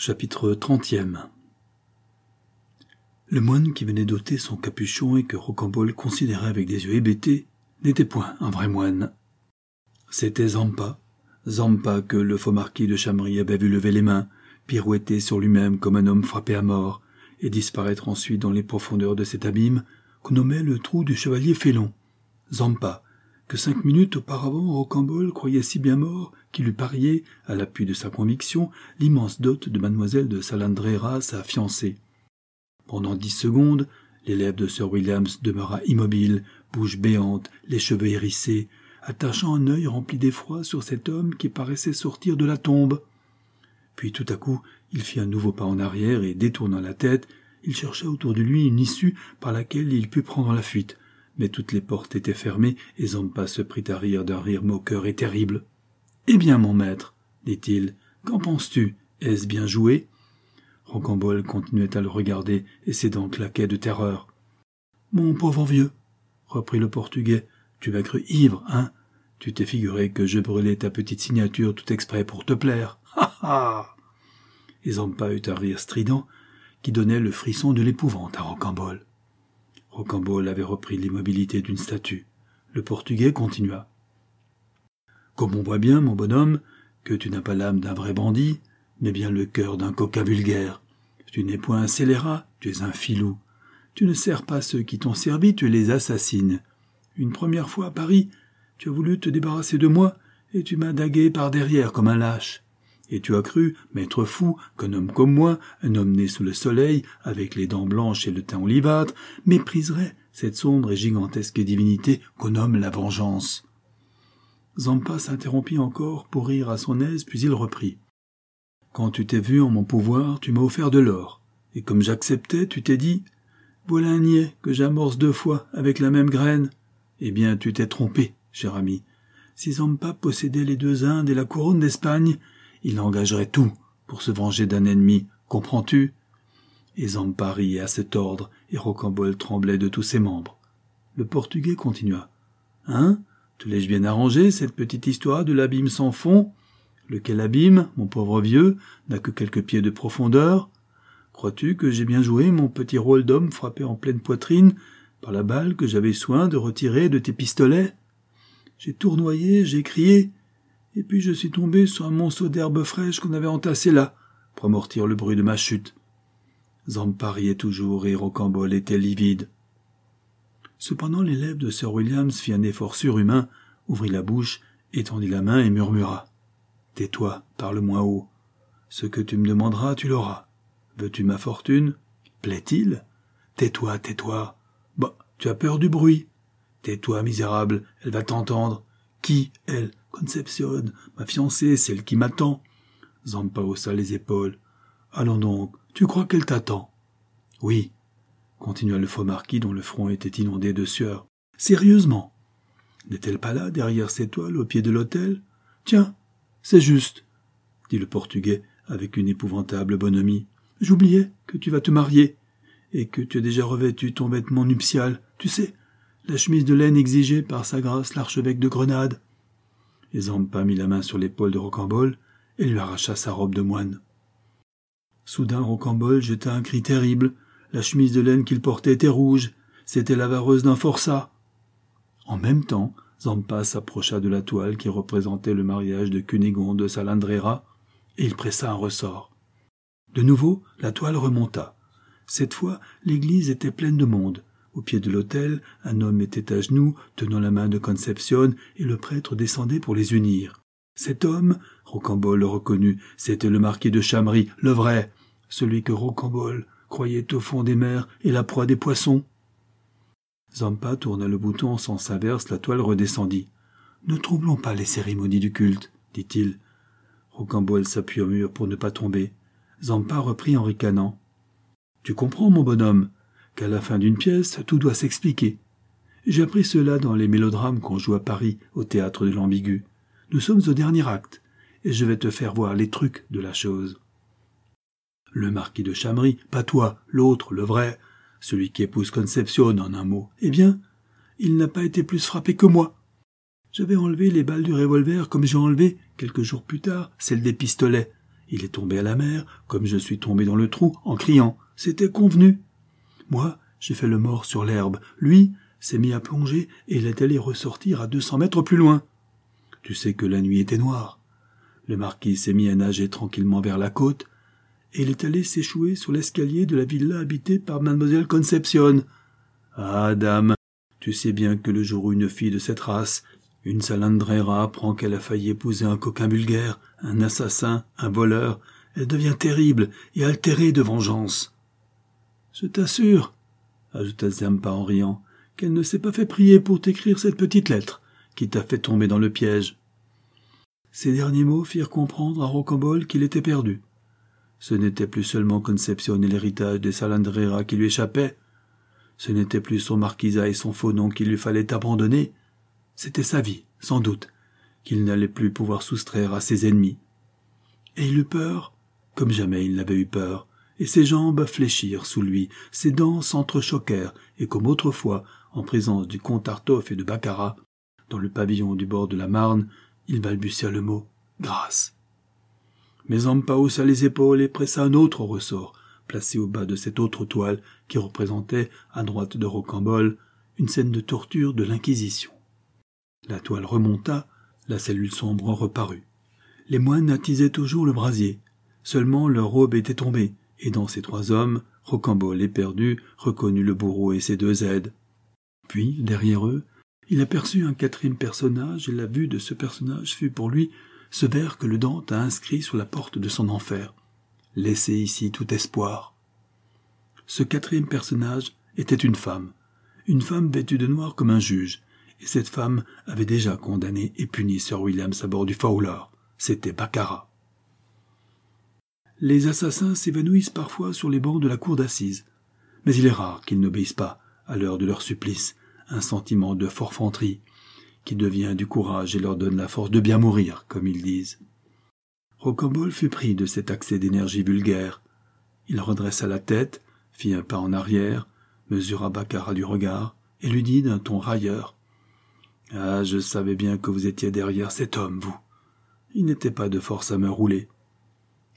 Chapitre 30e. Le moine qui venait d'ôter son capuchon et que Rocambole considérait avec des yeux hébétés n'était point un vrai moine. C'était Zampa que le faux marquis de Chamry avait vu lever les mains, pirouetter sur lui-même comme un homme frappé à mort, et disparaître ensuite dans les profondeurs de cet abîme qu'on nommait le trou du chevalier Félon. Zampa, que 5 minutes auparavant Rocambole croyait si bien mort qu'il eût parié, à l'appui de sa conviction, l'immense dot de mademoiselle de Salandrera, sa fiancée. Pendant 10 secondes, l'élève de Sir Williams demeura immobile, bouche béante, les cheveux hérissés, attachant un œil rempli d'effroi sur cet homme qui paraissait sortir de la tombe. Puis tout à coup, il fit un nouveau pas en arrière et, détournant la tête, il chercha autour de lui une issue par laquelle il pût prendre la fuite. Mais toutes les portes étaient fermées et Zampa se prit à rire d'un rire moqueur et terrible. « Eh bien, mon maître, dit-il, qu'en penses-tu? Est-ce bien joué ?» Rocambole continuait à le regarder et ses dents claquaient de terreur. « Mon pauvre vieux, reprit le Portugais, tu m'as cru ivre, hein? Tu t'es figuré que je brûlais ta petite signature tout exprès pour te plaire. Ha ha !» Et Zampa eut un rire strident qui donnait le frisson de l'épouvante à Rocambole. Rocambole avait repris l'immobilité d'une statue. Le Portugais continua. « Comme on voit bien, mon bonhomme, que tu n'as pas l'âme d'un vrai bandit, mais bien le cœur d'un coquin vulgaire. Tu n'es point un scélérat, tu es un filou. Tu ne sers pas ceux qui t'ont servi, tu les assassines. Une première fois à Paris, tu as voulu te débarrasser de moi, et tu m'as dagué par derrière comme un lâche. Et tu as cru, maître fou, qu'un homme comme moi, un homme né sous le soleil, avec les dents blanches et le teint olivâtre, mépriserait cette sombre et gigantesque divinité qu'on nomme la vengeance. » Zampa s'interrompit encore pour rire à son aise, puis il reprit. « Quand tu t'es vu en mon pouvoir, tu m'as offert de l'or, et comme j'acceptais, tu t'es dit « Voilà un niais que j'amorce 2 fois avec la même graine. » Eh bien, tu t'es trompé, cher ami. Si Zampa possédait les 2 Indes et la couronne d'Espagne, il engagerait tout pour se venger d'un ennemi, comprends-tu? Et Zampa riait à cet ordre, et Rocambole tremblait de tous ses membres. Le Portugais continua. « Hein? Te l'ai-je bien arrangé, cette petite histoire de l'abîme sans fond? Lequel abîme, mon pauvre vieux, n'a que quelques pieds de profondeur? Crois-tu que j'ai bien joué mon petit rôle d'homme frappé en pleine poitrine par la balle que j'avais soin de retirer de tes pistolets? J'ai tournoyé, j'ai crié, et puis je suis tombé sur un monceau d'herbe fraîche qu'on avait entassé là, pour amortir le bruit de ma chute. » Zampa riait toujours et Rocambole était livide. Cependant l'élève de Sir Williams fit un effort surhumain, ouvrit la bouche, étendit la main et murmura. « Tais-toi, parle moins haut. Ce que tu me demanderas, tu l'auras. Veux-tu ma fortune? Plaît-il? Tais-toi, tais-toi. Bah, tu as peur du bruit. Tais-toi, misérable, elle va t'entendre. Qui, elle? Concepcion, ma fiancée, celle qui m'attend. » Zampa haussa les épaules. « Allons donc, tu crois qu'elle t'attend? »« Oui, » continua le faux marquis dont le front était inondé de sueur. « Sérieusement? N'est-elle pas là, derrière ces toiles, au pied de l'autel? Tiens, c'est juste, dit le Portugais avec une épouvantable bonhomie. J'oubliais que tu vas te marier, et que tu as déjà revêtu ton vêtement nuptial, tu sais, la chemise de laine exigée par sa grâce l'archevêque de Grenade. » Et Zampa mit la main sur l'épaule de Rocambole et lui arracha sa robe de moine. Soudain Rocambole jeta un cri terrible. La chemise de laine qu'il portait était rouge. C'était la vareuse d'un forçat. En même temps, Zampa s'approcha de la toile qui représentait le mariage de Cunégonde de Salandrera, et il pressa un ressort. De nouveau, la toile remonta. Cette fois, l'église était pleine de monde. Au pied de l'autel, un homme était à genoux, tenant la main de Concepcion, et le prêtre descendait pour les unir. Cet homme, Rocambole le reconnut, c'était le marquis de Chamry, le vrai, celui que Rocambole croyait au fond des mers et la proie des poissons. Zampa tourna le bouton en sens inverse, la toile redescendit. « Ne troublons pas les cérémonies du culte, » dit-il. Rocambole s'appuya au mur pour ne pas tomber. Zampa reprit en ricanant. « Tu comprends, mon bonhomme, qu'à la fin d'une pièce, tout doit s'expliquer. J'ai appris cela dans les mélodrames qu'on joue à Paris, au théâtre de l'Ambigu. Nous sommes au dernier acte, et je vais te faire voir les trucs de la chose. Le marquis de Chamry, pas toi, l'autre, le vrai, celui qui épouse Concepcion en un mot, eh bien, il n'a pas été plus frappé que moi. J'avais enlevé les balles du revolver comme j'ai enlevé, quelques jours plus tard, celles des pistolets. Il est tombé à la mer, comme je suis tombé dans le trou, en criant. C'était convenu. Moi, j'ai fait le mort sur l'herbe. Lui s'est mis à plonger et il est allé ressortir à 200 mètres plus loin. Tu sais que la nuit était noire. Le marquis s'est mis à nager tranquillement vers la côte et il est allé s'échouer sur l'escalier de la villa habitée par mademoiselle Concepcion. Ah, dame, tu sais bien que le jour où une fille de cette race, une salandrera, apprend qu'elle a failli épouser un coquin vulgaire, un assassin, un voleur, elle devient terrible et altérée de vengeance. Je t'assure, ajouta Zampa en riant, qu'elle ne s'est pas fait prier pour t'écrire cette petite lettre qui t'a fait tomber dans le piège. Ces derniers mots firent comprendre à Rocambole qu'il était perdu. Ce n'était plus seulement Concepcion et l'héritage des Salandrera qui lui échappaient, ce n'était plus son marquisat et son faux nom qu'il lui fallait abandonner, c'était sa vie, sans doute, qu'il n'allait plus pouvoir soustraire à ses ennemis. Et il eut peur, comme jamais il n'avait eu peur, et ses jambes fléchirent sous lui, ses dents s'entrechoquèrent, et comme autrefois, en présence du comte Artof et de Baccarat, dans le pavillon du bord de la Marne, il balbutia le mot « grâce ». Mais Zampa haussa les épaules et pressa un autre ressort, placé au bas de cette autre toile qui représentait, à droite de Rocambole, une scène de torture de l'Inquisition. La toile remonta, la cellule sombre reparut. Les moines attisaient toujours le brasier. Seulement leur robe était tombée, et dans ces trois hommes, Rocambole, éperdu, reconnut le bourreau et ses deux aides. Puis, derrière eux, il aperçut un quatrième personnage, et la vue de ce personnage fut pour lui ce vers que le Dante a inscrit sur la porte de son enfer. « Laissez ici tout espoir ». Ce quatrième personnage était une femme vêtue de noir comme un juge, et cette femme avait déjà condamné et puni Sir William à bord du Fowler. C'était Baccarat. Les assassins s'évanouissent parfois sur les bancs de la cour d'assises, mais il est rare qu'ils n'obéissent pas, à l'heure de leur supplice, un sentiment de forfanterie, qui devient du courage et leur donne la force de bien mourir, comme ils disent. Rocambole fut pris de cet accès d'énergie vulgaire. Il redressa la tête, fit un pas en arrière, mesura Baccarat du regard, et lui dit d'un ton railleur. « Ah, je savais bien que vous étiez derrière cet homme, vous. Il n'était pas de force à me rouler. »« Rocambole, »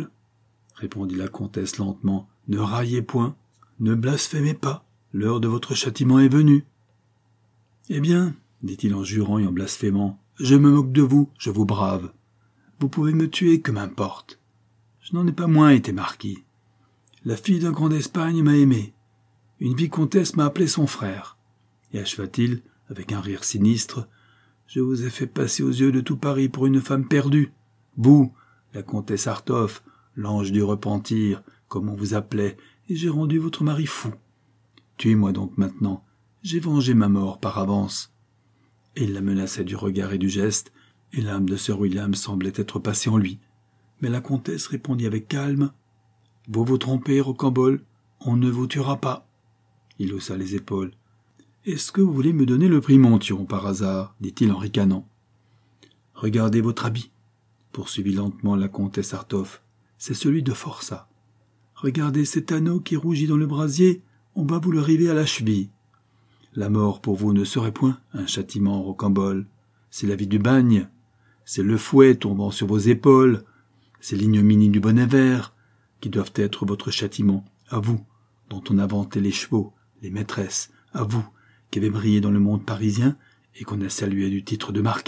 répondit la comtesse lentement, « ne raillez point, ne blasphémez pas, l'heure de votre châtiment est venue. »« Eh bien, dit-il en jurant et en blasphémant, je me moque de vous, je vous brave. Vous pouvez me tuer, que m'importe. Je n'en ai pas moins été marquis. La fille d'un grand d'Espagne m'a aimé. Une vicomtesse m'a appelé son frère. Et acheva-t-il, avec un rire sinistre, je vous ai fait passer aux yeux de tout Paris pour une femme perdue. Vous, la comtesse Artof, l'ange du repentir, comme on vous appelait, et j'ai rendu votre mari fou. Tuez-moi donc maintenant, j'ai vengé ma mort par avance. Et il la menaçait du regard et du geste, et l'âme de Sir William semblait être passée en lui. Mais la comtesse répondit avec calme, « Vous vous trompez, Rocambole, on ne vous tuera pas. » Il haussa les épaules. « Est-ce que vous voulez me donner le prix Monthyon, par hasard ?» dit-il en ricanant. « Regardez votre habit, » poursuivit lentement la comtesse Artof. « C'est celui de Forçat. Regardez cet anneau qui rougit dans le brasier, on va vous le river à la cheville. La mort pour vous ne serait point un châtiment, Rocambole. C'est la vie du bagne, c'est le fouet tombant sur vos épaules, c'est l'ignominie du bonnet vert qui doivent être votre châtiment, à vous, dont on a vanté les chevaux, les maîtresses, à vous, qui avez brillé dans le monde parisien et qu'on a salué du titre de marquis. »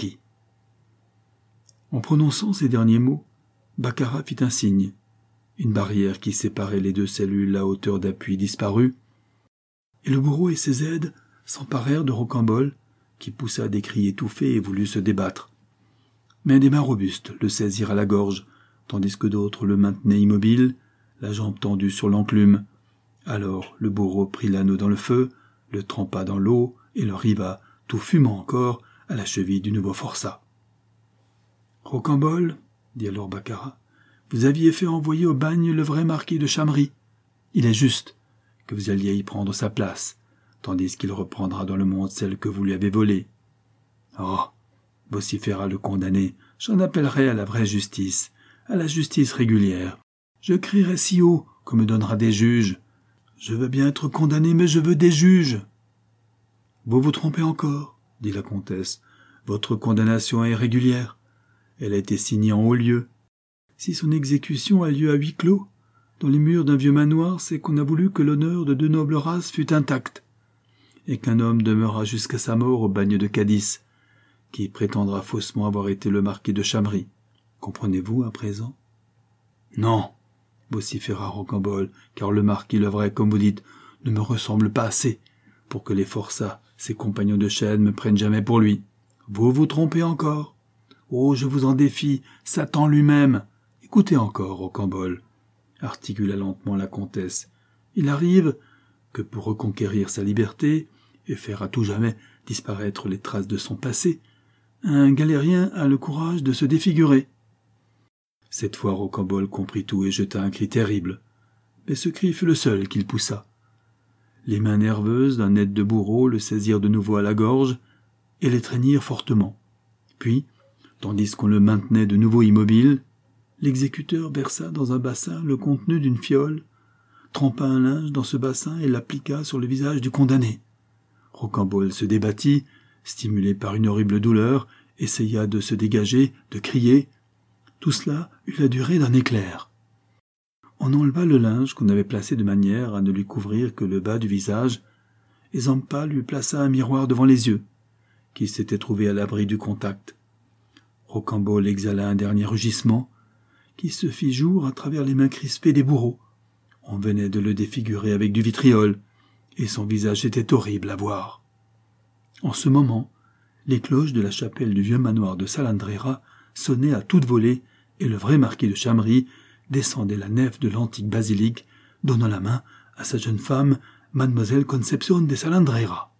En prononçant ces derniers mots, Baccarat fit un signe. Une barrière qui séparait les deux cellules à hauteur d'appui disparut, et le bourreau et ses aides s'emparèrent de Rocambole, qui poussa des cris étouffés et voulut se débattre. Mais des mains robustes le saisirent à la gorge, tandis que d'autres le maintenaient immobile, la jambe tendue sur l'enclume. Alors le bourreau prit l'anneau dans le feu, le trempa dans l'eau et le riva, tout fumant encore, à la cheville du nouveau Forçat. « Rocambole, dit alors Baccarat, vous aviez fait envoyer au bagne le vrai marquis de Chamery. Il est juste que vous alliez y prendre sa place, tandis qu'il reprendra dans le monde celle que vous lui avez volée. Oh, vociféra le condamné, j'en appellerai à la vraie justice, à la justice régulière. Je crierai si haut qu'on me donnera des juges. Je veux bien être condamné, mais je veux des juges. Vous vous trompez encore, dit la comtesse. Votre condamnation est régulière. Elle a été signée en haut lieu. Si son exécution a lieu à huis clos, dans les murs d'un vieux manoir, c'est qu'on a voulu que l'honneur de deux nobles races fût intact, et qu'un homme demeura jusqu'à sa mort au bagne de Cadix, qui prétendra faussement avoir été le marquis de Chamery. Comprenez-vous à présent? Non, vociféra Rocambole, car le marquis, le vrai, comme vous dites, ne me ressemble pas assez pour que les forçats, ses compagnons de chaîne, me prennent jamais pour lui. Vous vous trompez encore. Oh, je vous en défie, Satan lui-même. Écoutez encore, Rocambole, articula lentement la comtesse. Il arrive que pour reconquérir sa liberté et faire à tout jamais disparaître les traces de son passé, un galérien a le courage de se défigurer. Cette fois Rocambole comprit tout et jeta un cri terrible. Mais ce cri fut le seul qu'il poussa. Les mains nerveuses d'un aide de bourreau le saisirent de nouveau à la gorge et l'étreignirent fortement. Puis, tandis qu'on le maintenait de nouveau immobile, l'exécuteur versa dans un bassin le contenu d'une fiole, trempa un linge dans ce bassin et l'appliqua sur le visage du condamné. Rocambole se débattit, stimulé par une horrible douleur, essaya de se dégager, de crier. Tout cela eut la durée d'un éclair. On enleva le linge qu'on avait placé de manière à ne lui couvrir que le bas du visage, et Zampa lui plaça un miroir devant les yeux, qui s'était trouvé à l'abri du contact. Rocambole exhala un dernier rugissement, qui se fit jour à travers les mains crispées des bourreaux. On venait de le défigurer avec du vitriol, et son visage était horrible à voir. En ce moment, les cloches de la chapelle du vieux manoir de Salandrera sonnaient à toute volée, et le vrai marquis de Chamery descendait la nef de l'antique basilique, donnant la main à sa jeune femme, mademoiselle Concepción de Salandrera.